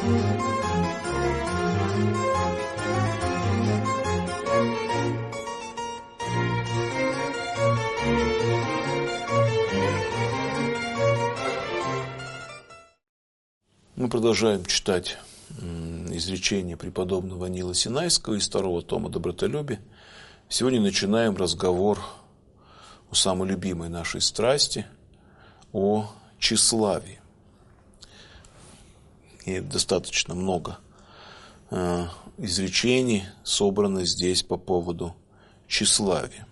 Мы продолжаем читать изречение преподобного Нила Синайского из 2 тома «Добротолюбие». Сегодня начинаем разговор о самой любимой нашей страсти, о тщеславии. И достаточно много изречений собрано здесь по поводу тщеславия.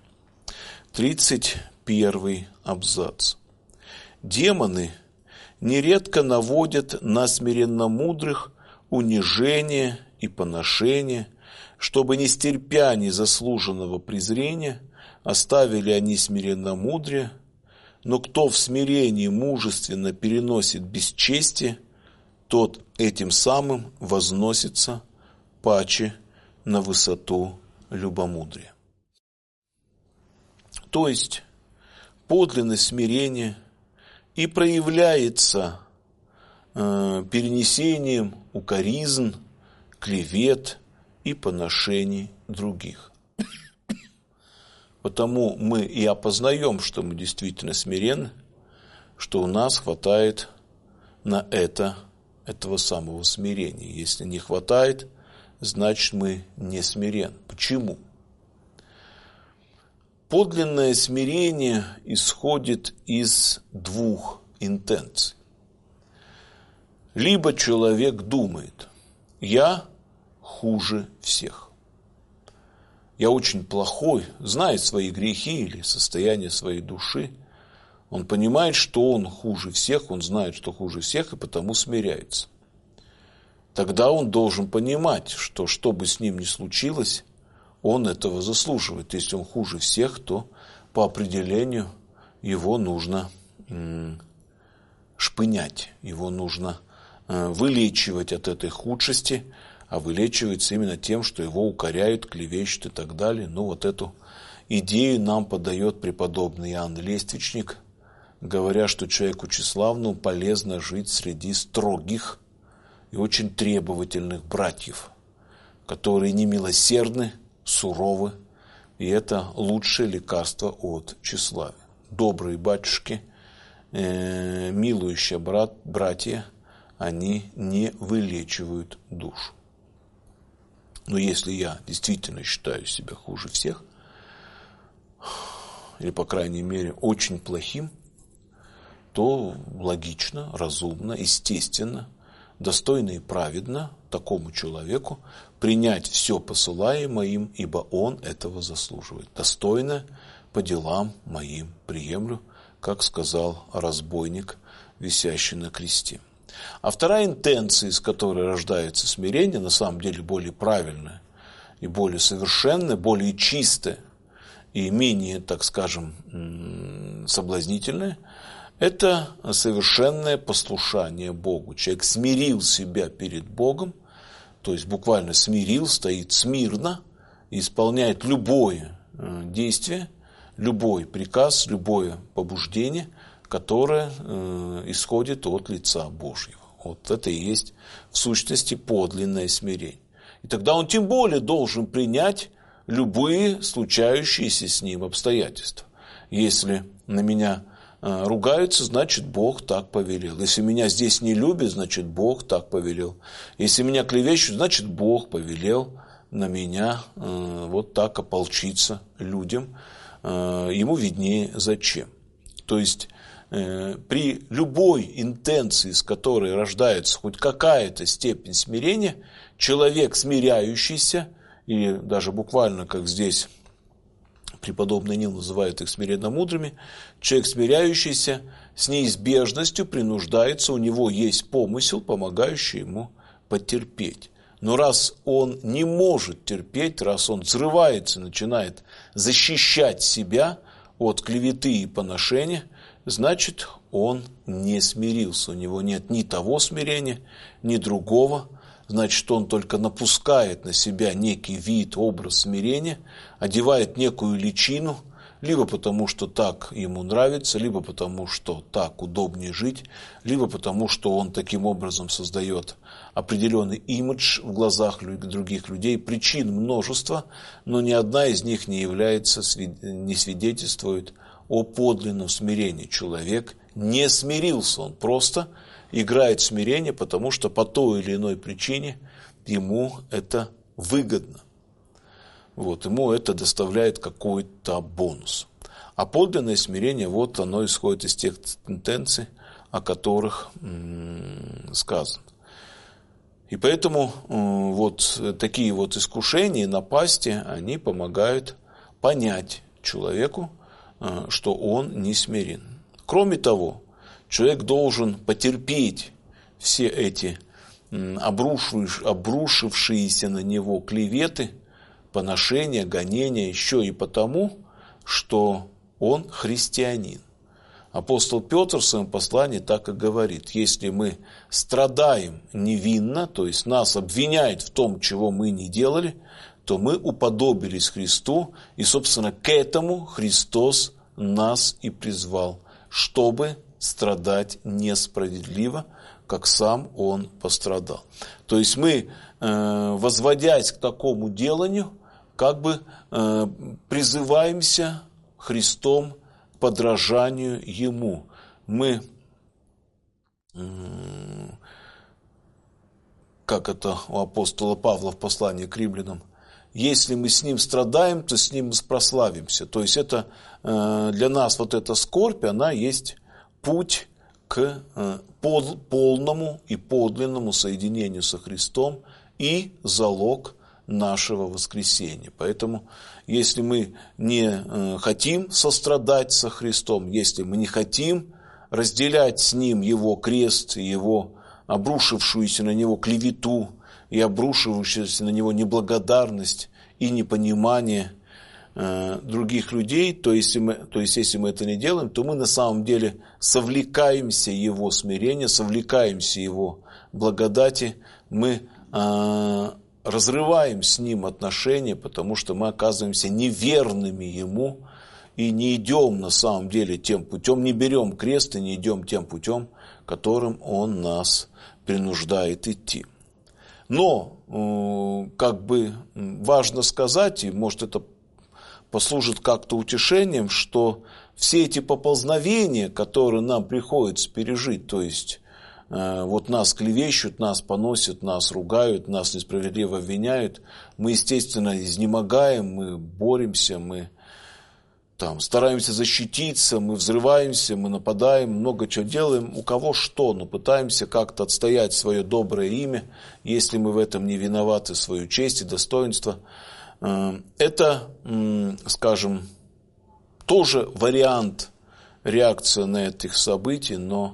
31 абзац. Демоны нередко наводят на смиренномудрых унижение и поношение, чтобы, не стерпя незаслуженного презрения, оставили они смиренномудрие, но кто в смирении мужественно переносит бесчестие, тот этим самым возносится паче на высоту любомудрия. То есть подлинность смирения и проявляется перенесением укоризн, клевет и поношений других. Потому мы и опознаем, что мы действительно смиренны, что у нас хватает на этого самого смирения. Если не хватает, значит мы не смиренны. Почему? Подлинное смирение исходит из двух интенций. Либо человек думает: я хуже всех. Я очень плохой, знает свои грехи или состояние своей души. Он понимает, что он хуже всех, он знает, что хуже всех, и потому смиряется. Тогда он должен понимать, что бы с ним ни случилось, он этого заслуживает. Если он хуже всех, то по определению его нужно шпынять, его нужно вылечивать от этой худшести, а вылечивается именно тем, что его укоряют, клевещут и так далее. Ну, вот эту идею нам подает преподобный Иоанн Лествичник, говоря, что человеку тщеславному полезно жить среди строгих и очень требовательных братьев, которые немилосердны, суровы, и это лучшее лекарство от тщеславия. Добрые батюшки, милующие братья, они не вылечивают душу. Но если я действительно считаю себя хуже всех, или, по крайней мере, очень плохим, то логично, разумно, естественно, достойно и праведно такому человеку принять все посылаемое им, ибо он этого заслуживает. Достойно по делам моим приемлю, как сказал разбойник, висящий на кресте. А вторая интенция, из которой рождается смирение, на самом деле более правильная и более совершенная, более чистая и менее, так скажем, соблазнительная, это совершенное послушание Богу. Человек смирил себя перед Богом, то есть буквально смирил, стоит смирно и исполняет любое действие, любой приказ, любое побуждение, которое исходит от лица Божьего. Вот это и есть в сущности подлинное смирение. И тогда он тем более должен принять любые случающиеся с ним обстоятельства. Если на меня ругаются, значит Бог так повелел. Если меня здесь не любят, значит Бог так повелел. Если меня клевещут, значит Бог повелел на меня вот так ополчиться людям. Ему виднее зачем. То есть при любой интенции, с которой рождается хоть какая-то степень смирения, человек смиряющийся, и даже буквально, как здесь преподобный Нил называет их смиренно-мудрыми, человек смиряющийся с неизбежностью принуждается, у него есть помысел, помогающий ему потерпеть. Но раз он не может терпеть, раз он взрывается, начинает защищать себя от клеветы и поношения, значит, он не смирился. У него нет ни того смирения, ни другого. Значит, он только напускает на себя некий вид, образ смирения, одевает некую личину, либо потому, что так ему нравится, либо потому, что так удобнее жить, либо потому, что он таким образом создает определенный имидж в глазах других людей. Причин множество, но ни одна из них не свидетельствует о подлинном смирении. Человек не смирился, он просто играет в смирение, потому что по той или иной причине ему это выгодно. Ему это доставляет какой-то бонус. А подлинное смирение, оно исходит из тех тенденций, о которых сказано. И поэтому такие искушения, напасти, они помогают понять человеку, что он не смирен. Кроме того, человек должен потерпеть все эти обрушившиеся на него клеветы, поношения, гонения, еще и потому, что он христианин. Апостол Петр в своем послании так и говорит: если мы страдаем невинно, то есть нас обвиняют в том, чего мы не делали, то мы уподобились Христу, и, собственно, к этому Христос нас и призвал, чтобы страдать несправедливо, как сам Он пострадал. То есть мы, возводясь к такому деланию, призываемся Христом к подражанию Ему. Мы, как это у апостола Павла в послании к римлянам, если мы с Ним страдаем, то с Ним прославимся. То есть это для нас эта скорбь, она есть путь к полному и подлинному соединению со Христом и залог нашего воскресения. Поэтому, если мы не хотим сострадать со Христом, если мы не хотим разделять с Ним Его крест, Его обрушившуюся на Него клевету и обрушивающуюся на Него неблагодарность и непонимание других людей, то есть если мы это не делаем, то мы на самом деле совлекаемся Его смирения, совлекаемся Его благодати, мы разрываем с Ним отношения, потому что мы оказываемся неверными Ему и не идем на самом деле тем путем, не берем крест и не идем тем путем, которым Он нас принуждает идти. Но важно сказать, и может это послужит как-то утешением, что все эти поползновения, которые нам приходится пережить, то есть нас клевещут, нас поносят, нас ругают, нас несправедливо обвиняют, мы, естественно, изнемогаем, мы боремся, мы стараемся защититься, мы взрываемся, мы нападаем, много чего делаем, у кого что, но пытаемся как-то отстоять свое доброе имя, если мы в этом не виноваты, свою честь и достоинство. Это, скажем, тоже вариант реакции на этих событий, но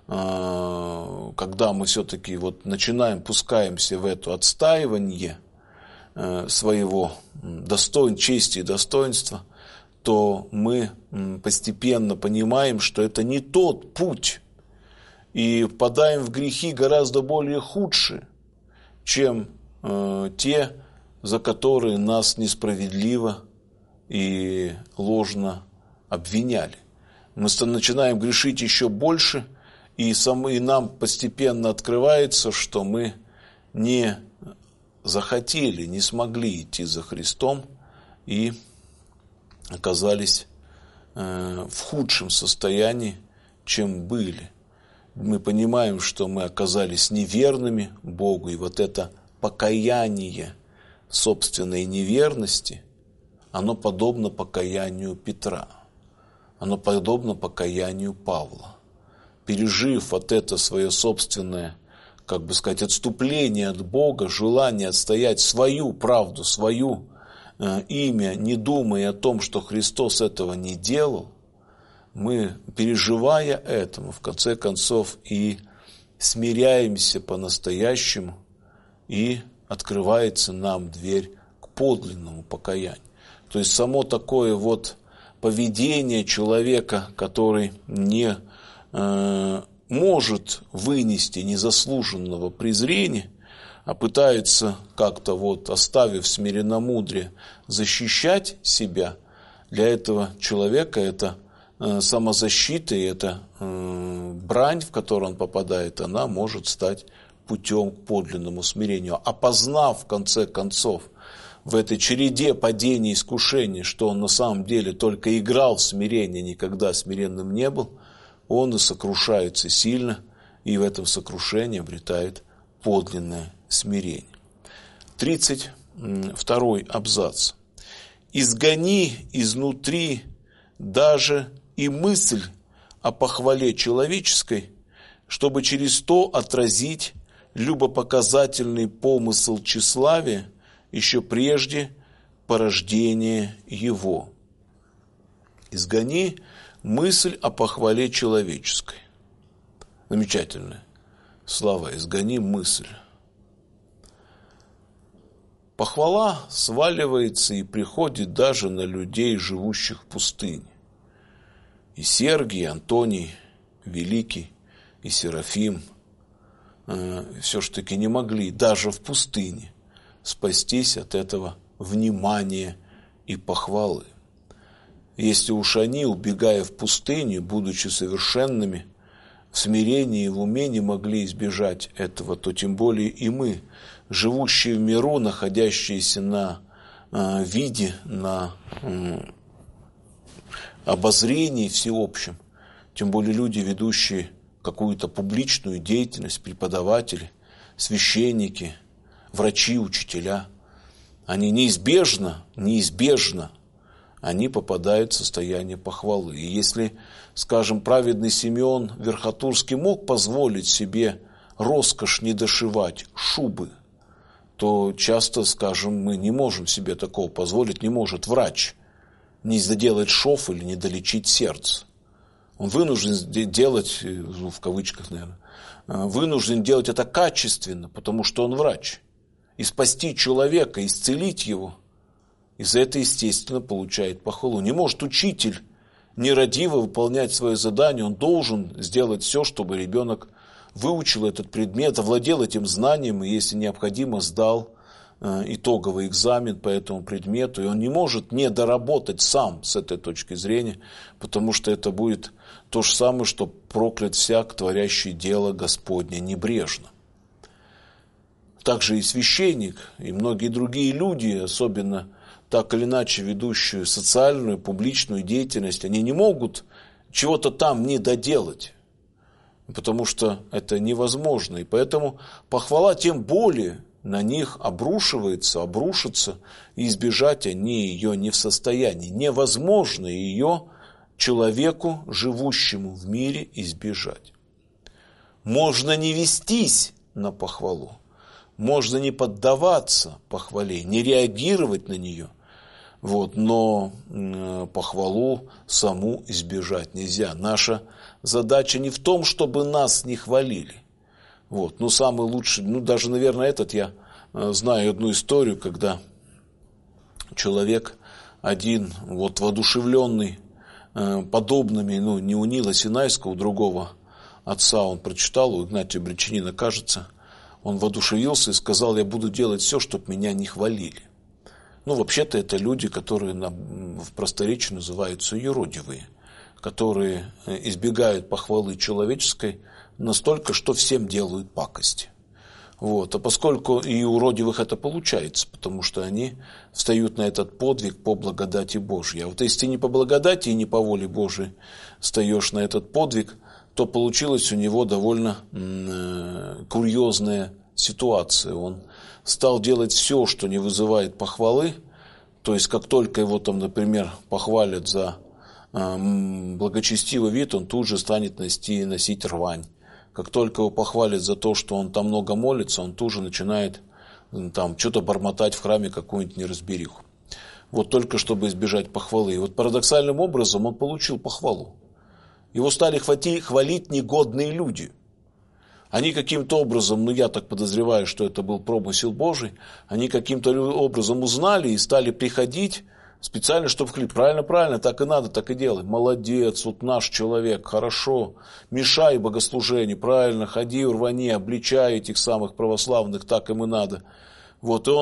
когда мы все-таки начинаем, пускаемся в это отстаивание своего чести и достоинства, то мы постепенно понимаем, что это не тот путь, и впадаем в грехи гораздо более худшие, чем те, за которые нас несправедливо и ложно обвиняли. Мы начинаем грешить еще больше, и нам постепенно открывается, что мы не захотели, не смогли идти за Христом и оказались в худшем состоянии, чем были. Мы понимаем, что мы оказались неверными Богу, и это покаяние собственной неверности, оно подобно покаянию Петра, оно подобно покаянию Павла. Пережив это свое собственное, отступление от Бога, желание отстоять свою правду, свое имя, не думая о том, что Христос этого не делал, мы, переживая это, в конце концов и смиряемся по-настоящему, и открывается нам дверь к подлинному покаянию. То есть само такое поведение человека, который не может вынести незаслуженного презрения, а пытается как-то, оставив смиренномудрие, защищать себя, для этого человека это самозащита, и эта брань, в которую он попадает, она может стать путем к подлинному смирению. Опознав, в конце концов, в этой череде падений и искушений, что он на самом деле только играл в смирение, никогда смиренным не был, он и сокрушается сильно, и в этом сокрушении обретает подлинное смирение. 32 абзац. «Изгони изнутри даже и мысль о похвале человеческой, чтобы через то отразить любопоказательный помысл тщеславия еще прежде порождения его». Изгони мысль о похвале человеческой. Замечательное слова. Изгони мысль. Похвала сваливается и приходит даже на людей, живущих в пустыне. И Сергий, и Антоний Великий, и Серафим все-таки не могли даже в пустыне спастись от этого внимания и похвалы. Если уж они, убегая в пустыню, будучи совершенными, в смирении и в уме не могли избежать этого, то тем более и мы, живущие в миру, находящиеся на виде, на обозрении всеобщем, тем более люди, ведущие какую-то публичную деятельность, преподаватели, священники, врачи, учителя, они неизбежно, они попадают в состояние похвалы. И если, скажем, праведный Симеон Верхотурский мог позволить себе роскошь не дошивать шубы, то часто, скажем, мы не можем себе такого позволить, не может врач не доделать шов или не долечить сердце. Он вынужден делать, в кавычках, наверное, вынужден делать это качественно, потому что он врач. И спасти человека, исцелить его, и за это, естественно, получает похвалу. Не может учитель нерадиво выполнять свое задание, он должен сделать все, чтобы ребенок выучил этот предмет, овладел этим знанием, и, если необходимо, сдал итоговый экзамен по этому предмету. И он не может не доработать сам с этой точки зрения, потому что это будет то же самое, что проклят всяк, творящий дело Господне небрежно. Также и священник, и многие другие люди, особенно так или иначе ведущие социальную, публичную деятельность, они не могут чего-то там не доделать, потому что это невозможно. И поэтому похвала тем более на них обрушится, и избежать они ее не в состоянии. Невозможно ее человеку, живущему в мире, избежать. Можно не вестись на похвалу, можно не поддаваться похвале, не реагировать на нее. Но похвалу саму избежать нельзя. Наша задача не в том, чтобы нас не хвалили. Самый лучший, даже, наверное, я знаю одну историю, когда человек один, воодушевленный подобными, не у Нила Синайского, у другого отца, он прочитал, у Игнатия Бричанина, кажется, он воодушевился и сказал: я буду делать все, чтобы меня не хвалили. Вообще-то это люди, которые в просторечии называются юродивые, которые избегают похвалы человеческой настолько, что всем делают пакости. А поскольку и у уродивых это получается, потому что они встают на этот подвиг по благодати Божьей. А если ты не по благодати и не по воле Божией встаешь на этот подвиг, то получилась у него довольно курьезная ситуация. Он стал делать все, что не вызывает похвалы. То есть, как только его например, похвалят за благочестивый вид, он тут же станет носить рвань. Как только его похвалят за то, что он там много молится, он тут же начинает что-то бормотать в храме, какую-нибудь неразбериху. Только чтобы избежать похвалы. И парадоксальным образом он получил похвалу. Его стали хвалить негодные люди. Они каким-то образом, я так подозреваю, что это был промысел Божий, они каким-то образом узнали и стали приходить специально, чтобы хвалить. Правильно, так и надо, так и делай. Молодец, наш человек, хорошо, мешай богослужению, правильно, ходи, рвани, обличай этих самых православных, так им и надо. И он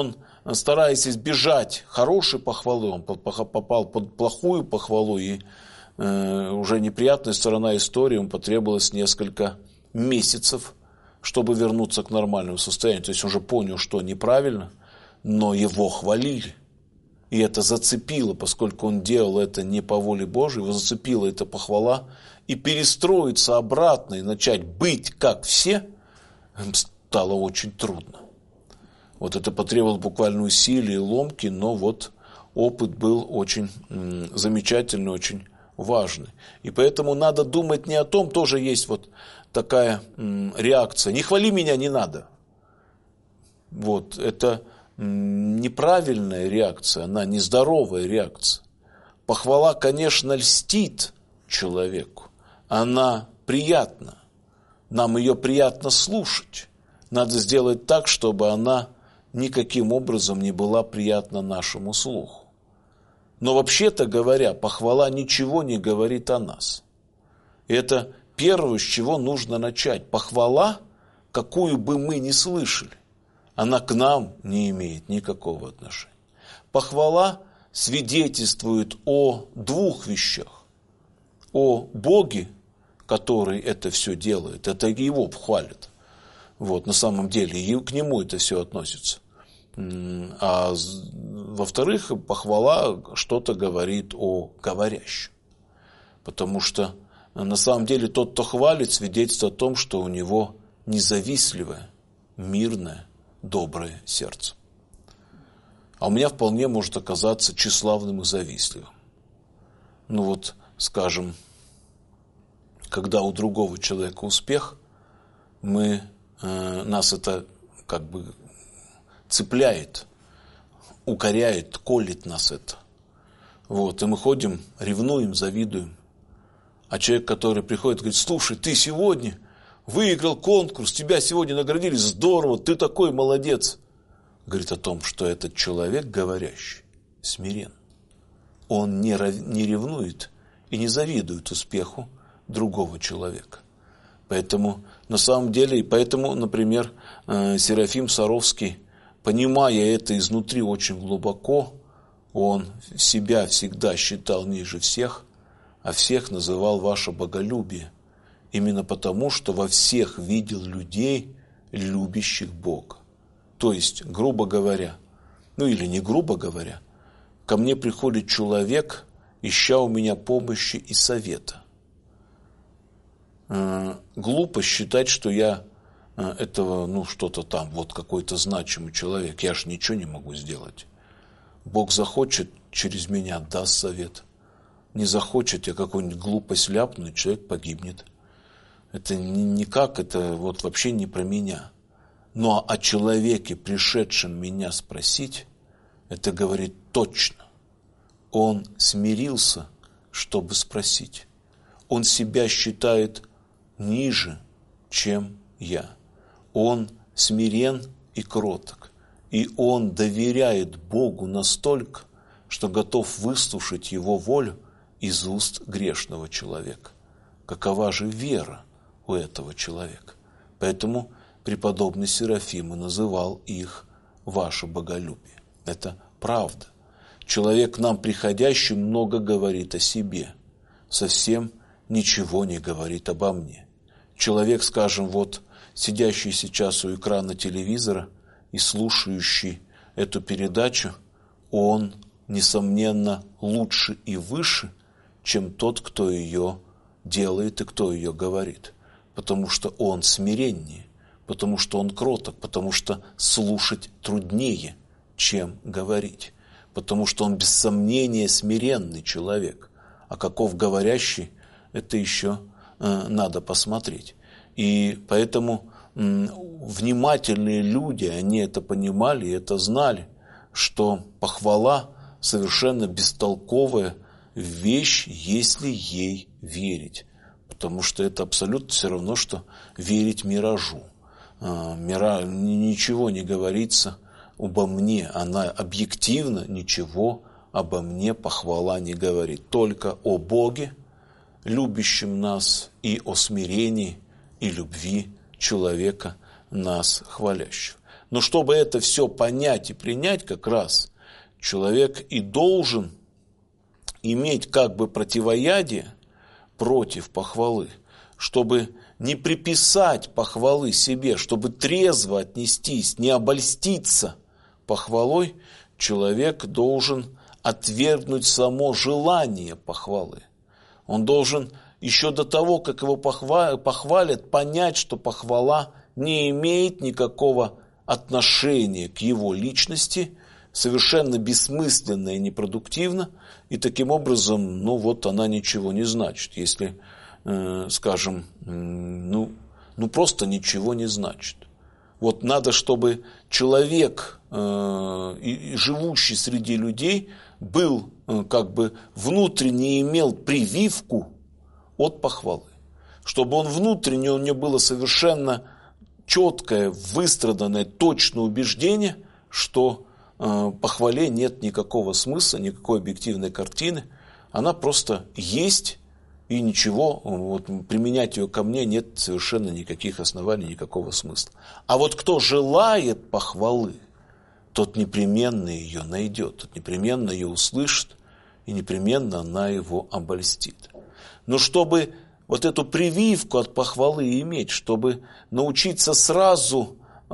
стараясь избежать хорошей похвалы, он попал под плохую похвалу, и уже неприятная сторона истории, ему потребовалось несколько месяцев, чтобы вернуться к нормальному состоянию. То есть он уже понял, что неправильно, но его хвалили. И это зацепило, поскольку он делал это не по воле Божией, его зацепила эта похвала. И перестроиться обратно и начать быть как все стало очень трудно. Вот это потребовало буквально усилий и ломки, но вот опыт был очень замечательный, очень важный. И поэтому надо думать не о том, тоже есть вот такая реакция. Не хвали меня, не надо. Вот, это неправильная реакция, она нездоровая реакция. Похвала, конечно, льстит человеку, она приятна, нам ее приятно слушать. Надо сделать так, чтобы она никаким образом не была приятна нашему слуху. Но вообще-то говоря, похвала ничего не говорит о нас. Это первое, с чего нужно начать. Похвала, какую бы мы ни слышали, она к нам не имеет никакого отношения. Похвала свидетельствует о двух вещах. О Боге, который это все делает, это его хвалит. Вот, на самом деле, и к нему это все относится. А во-вторых, похвала что-то говорит о говорящем. Потому что на самом деле тот, кто хвалит, свидетельствует о том, что у него независтливое, мирное, доброе сердце. А у меня вполне может оказаться тщеславным и завистливым. Ну вот, скажем, когда у другого человека успех, нас это как бы цепляет, укоряет, колет нас это. Вот, и мы ходим, ревнуем, завидуем. А человек, который приходит, говорит: слушай, ты сегодня выиграл конкурс, тебя сегодня наградили, здорово, ты такой молодец. Говорит о том, что этот человек, говорящий, смирен. Он не ревнует и не завидует успеху другого человека. Поэтому, на самом деле, например, Серафим Саровский, понимая это изнутри очень глубоко, он себя всегда считал ниже всех, а всех называл ваше боголюбие. Именно потому, что во всех видел людей, любящих Бога. То есть, грубо говоря, или не грубо говоря, ко мне приходит человек, ища у меня помощи и совета. Глупо считать, что я этого, что-то там, вот какой-то значимый человек. Я же ничего не могу сделать. Бог захочет, через меня даст совет. Не захочет, я какую-нибудь глупость ляпну, и человек погибнет. Это никак, это вот вообще не про меня. Но о человеке, пришедшем меня спросить, это говорит точно. Он смирился, чтобы спросить. Он себя считает ниже, чем я. Он смирен и кроток. И он доверяет Богу настолько, что готов выслушать Его волю из уст грешного человека. Какова же вера у этого человека? Поэтому преподобный Серафим и называл их ваше боголюбие. Это правда. Человек, к нам приходящий, много говорит о себе, совсем ничего не говорит обо мне. Человек, скажем, вот сидящий сейчас у экрана телевизора и слушающий эту передачу, он, несомненно, лучше и выше, чем тот, кто ее делает и кто ее говорит. Потому что он смиреннее, потому что он кроток, потому что слушать труднее, чем говорить. Потому что он без сомнения смиренный человек. А каков говорящий, это еще надо посмотреть. И поэтому внимательные люди, они это понимали и это знали, что похвала совершенно бестолковая вещь, если ей верить. Потому что это абсолютно все равно, что верить миражу. Ничего не говорится обо мне, она объективно ничего обо мне похвала не говорит. Только о Боге, любящем нас, и о смирении и любви человека, нас хвалящего. Но чтобы это все понять и принять, как раз человек и должен иметь как бы противоядие против похвалы, чтобы не приписать похвалы себе, чтобы трезво отнестись, не обольститься похвалой, человек должен отвергнуть само желание похвалы. Он должен еще до того, как его похвалят, понять, что похвала не имеет никакого отношения к его личности, совершенно бессмысленно и непродуктивно, и таким образом, она ничего не значит. Если, скажем, просто ничего не значит. Вот надо, чтобы человек, живущий среди людей, был, внутренне имел прививку от похвалы. Чтобы он внутренне, у него было совершенно четкое, выстраданное, точное убеждение, что похвале нет никакого смысла, никакой объективной картины. Она просто есть, и ничего, применять ее ко мне нет совершенно никаких оснований, никакого смысла. А вот кто желает похвалы, тот непременно ее найдет, тот непременно ее услышит, и непременно она его обольстит. Но чтобы вот эту прививку от похвалы иметь, чтобы научиться сразу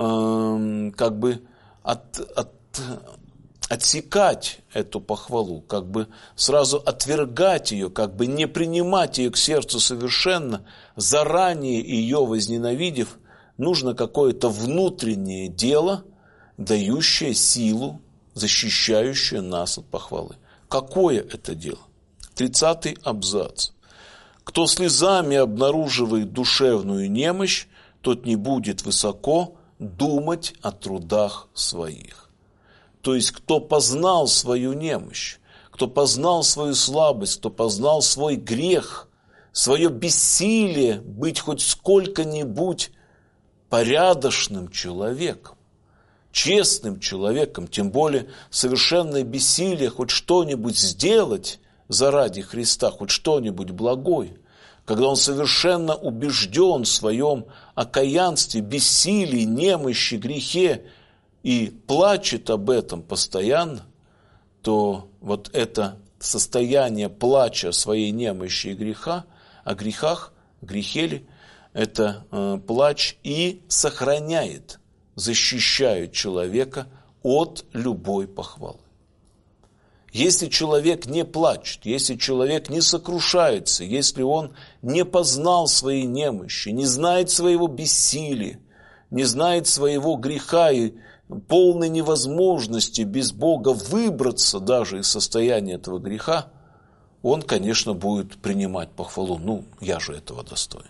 отсекать эту похвалу, сразу отвергать ее, не принимать ее к сердцу совершенно, заранее ее возненавидев, нужно какое-то внутреннее дело, дающее силу, защищающее нас от похвалы. Какое это дело? 30-й абзац. Кто слезами обнаруживает душевную немощь, тот не будет высоко думать о трудах своих. То есть, кто познал свою немощь, кто познал свою слабость, кто познал свой грех, свое бессилие быть хоть сколько-нибудь порядочным человеком, честным человеком, тем более совершенное бессилие хоть что-нибудь сделать заради Христа, хоть что-нибудь благое, когда он совершенно убежден в своем окаянстве, бессилии, немощи, грехе и плачет об этом постоянно, то вот это состояние плача о своей немощи и греха, о грехах, грехе ли, это плач и сохраняет, защищает человека от любой похвалы. Если человек не плачет, если человек не сокрушается, если он не познал своей немощи, не знает своего бессилия, не знает своего греха и полной невозможности без Бога выбраться даже из состояния этого греха, он, конечно, будет принимать похвалу. Я же этого достоин.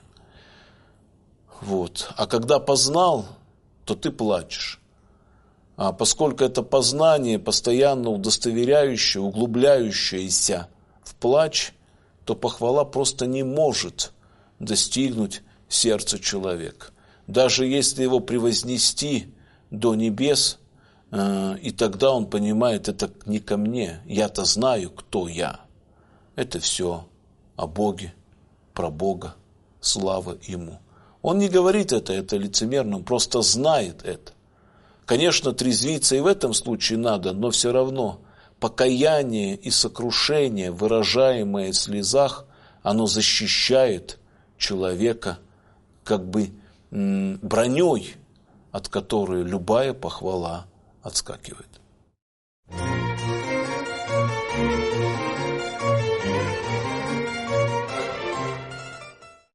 А когда познал, то ты плачешь. А поскольку это познание, постоянно удостоверяющее, углубляющееся в плач, то похвала просто не может достигнуть сердца человека. Даже если его превознести до небес, и тогда он понимает, это не ко мне, я-то знаю, кто я. Это все о Боге, про Бога, слава Ему. Он не говорит это лицемерно, он просто знает это. Конечно, трезвиться и в этом случае надо, но все равно покаяние и сокрушение, выражаемое в слезах, оно защищает человека броней, от которой любая похвала отскакивает.